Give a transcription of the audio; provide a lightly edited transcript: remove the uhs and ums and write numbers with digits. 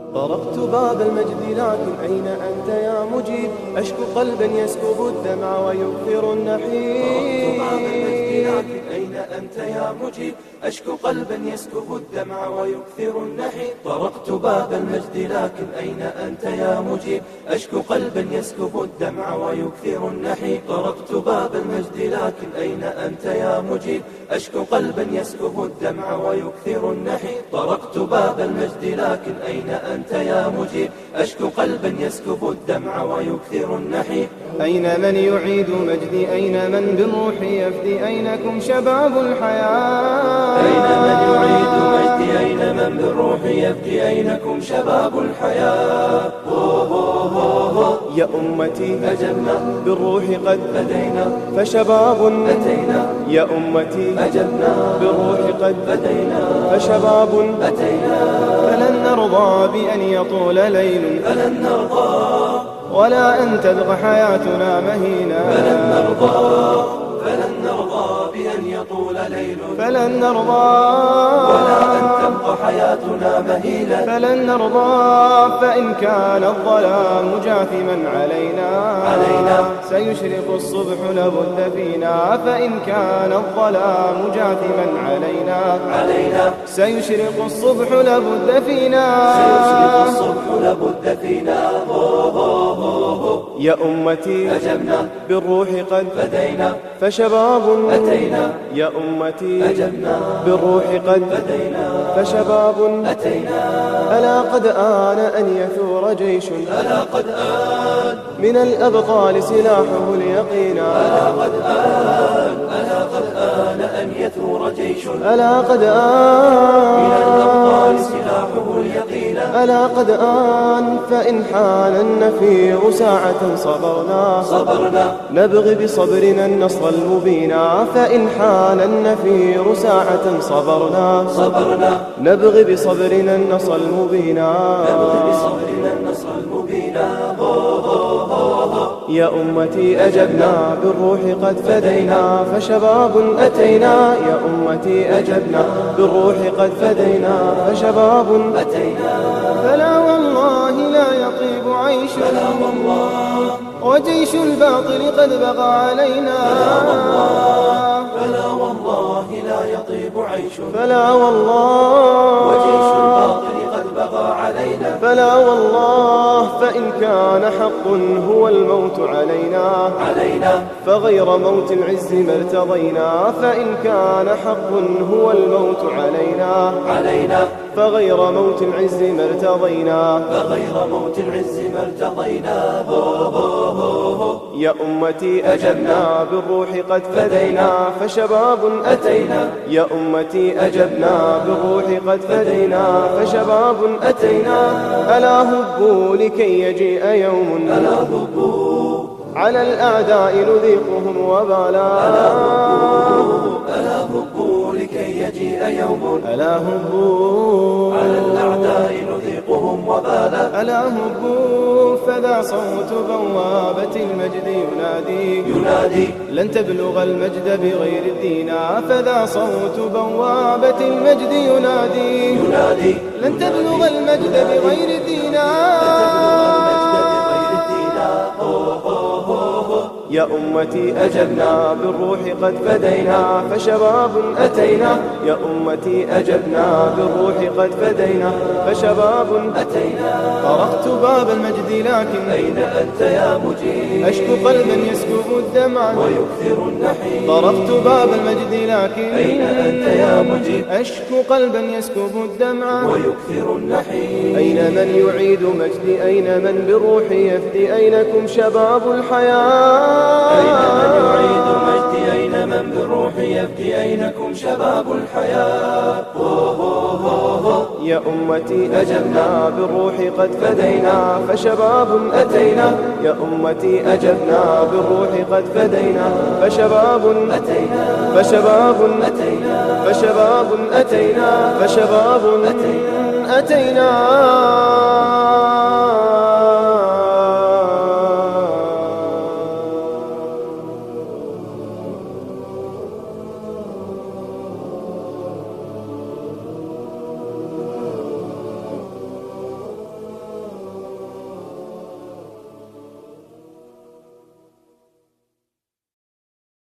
طرقت باب المجد لكن أين أنت يا مجيب؟ أشكو قلبا يسكب الدمع ويكثر النحيب. طرقت باب المجد لكن أين أنت يا مجيب؟ أشكو قلبا يسكب الدمع ويكثر النحيب. طرقت باب المجد لكن أين أنت يا مجيب؟ أشكو قلبا يسكب الدمع ويكثر النحيب. طرقت باب المجد لكن أين أنت يا مجيب؟ أشكو قلبا يسكب الدمع ويكثر النحيب. طرقت باب المجد لكن أين أنت يا مجيب؟ أشكو قلبا يسكب الدمع ويكثر النحيب. أين من يعيد مجدي؟ أين من بالروح يفدي؟ أينكم شباب الحياة؟ أين من يعيد مجدي؟ أين من بالروح يفدي؟ أينكم شباب الحياة؟ يا أمتي أجبنا بالروح قد فدينا فشباب أتينا. يا أمتي أجبنا بالروح قد فدينا فشباب أتينا. فلن نرضى بأن يطول ليل فلن نرضى ولا أن تبقى حياتنا مهينا. فلن نرضى بأن يطول ليل فلن نرضى ولا أن تبقى حياتنا مهيلا. فلن نرضى فإن كان الظلام جاثما علينا سيشرق الصبح لابد فينا. فإن كان الظلام جاثما علينا سيشرق الصبح لابد فينا. سيشرق الصبح لابد فينا. يا أمتي أجبنا بالروح قد فدينا فشباب أتينا. يا أمتي أجبنا بالروح قد فدينا فشباب أتينا. ألا قد آن أن يثور جيش ألا قد آن من الأبطال سلاحه اليقينا. ألا قد آن أن يثور جيش ألا قد من الأبطال آن سلاحه اليقينا. ألا قد آن فإن حان النفير ساعة صبرنا نبغي بصبرنا النصر المبينا. فإن حان النفير ساعة صبرنا نبغي بصبرنا النصر المبينا. يا أمتي أجبنا بالروح قد فدينا فشباب أتينا. يا أمتي أجبنا بالروح قد فدينا فشباب أتينا. فلا والله لا يطيب عيش فلا والله وجيش الباطل قد بغى علينا. فلا والله لا يطيب عيش فلا والله وجيش الباطل قد بغى علينا. فلا والله فإن كان حق هو الموت علينا فغير موت العز ما ارتضينا. فإن كان حق هو الموت علينا فغير موت العز ما ارتضينا. يا أمتي أجبنا بالروح قد فدينا فشباب أتينا. يا أمتي أجبنا بالروح قد فدينا فشباب أتينا. ألا هبوا لكي يجيء يوم على الأعداء نذيقهم وبالا. ألا هبوا لكي يجيء يوم ألا هبوا على الأعداء نذيقهم وبالا. ألا هبوا فذا صوت بوابة المجد ينادي لن تبلغ المجد بغير الدينا. فذا صوت بوابة المجد ينادي لن تبلغ المجد بغير الدينا. يا أمتي أجبنا بالروح قد فدينا فشباب أتينا. يا أمتي أجبنا بالروح قد فدينا فشباب أتينا. طرقت باب المجد لكن أين أنت يا مجيب؟ أشكو قلبا يسكب الدمع ويكثر النحيب. طرقت باب المجد لكن أين أنت يا مجيب؟ أشكو قلبا يسكب الدمع ويكثر النحيب. أين من يعيد مجدي؟ أين من بالروح يفدي؟ أينكم شباب الحياة؟ أين من يعيد مجدي؟ أين من بالروح يبكي؟ أينكم شباب الحياة؟ يا أمتي أجبنا بالروح قد فدينا فشباب أتينا. يا أمتي أجبنا بالروح قد فدينا فشباب أتينا. فشباب أتينا. فشباب أتينا فشباب أتينا.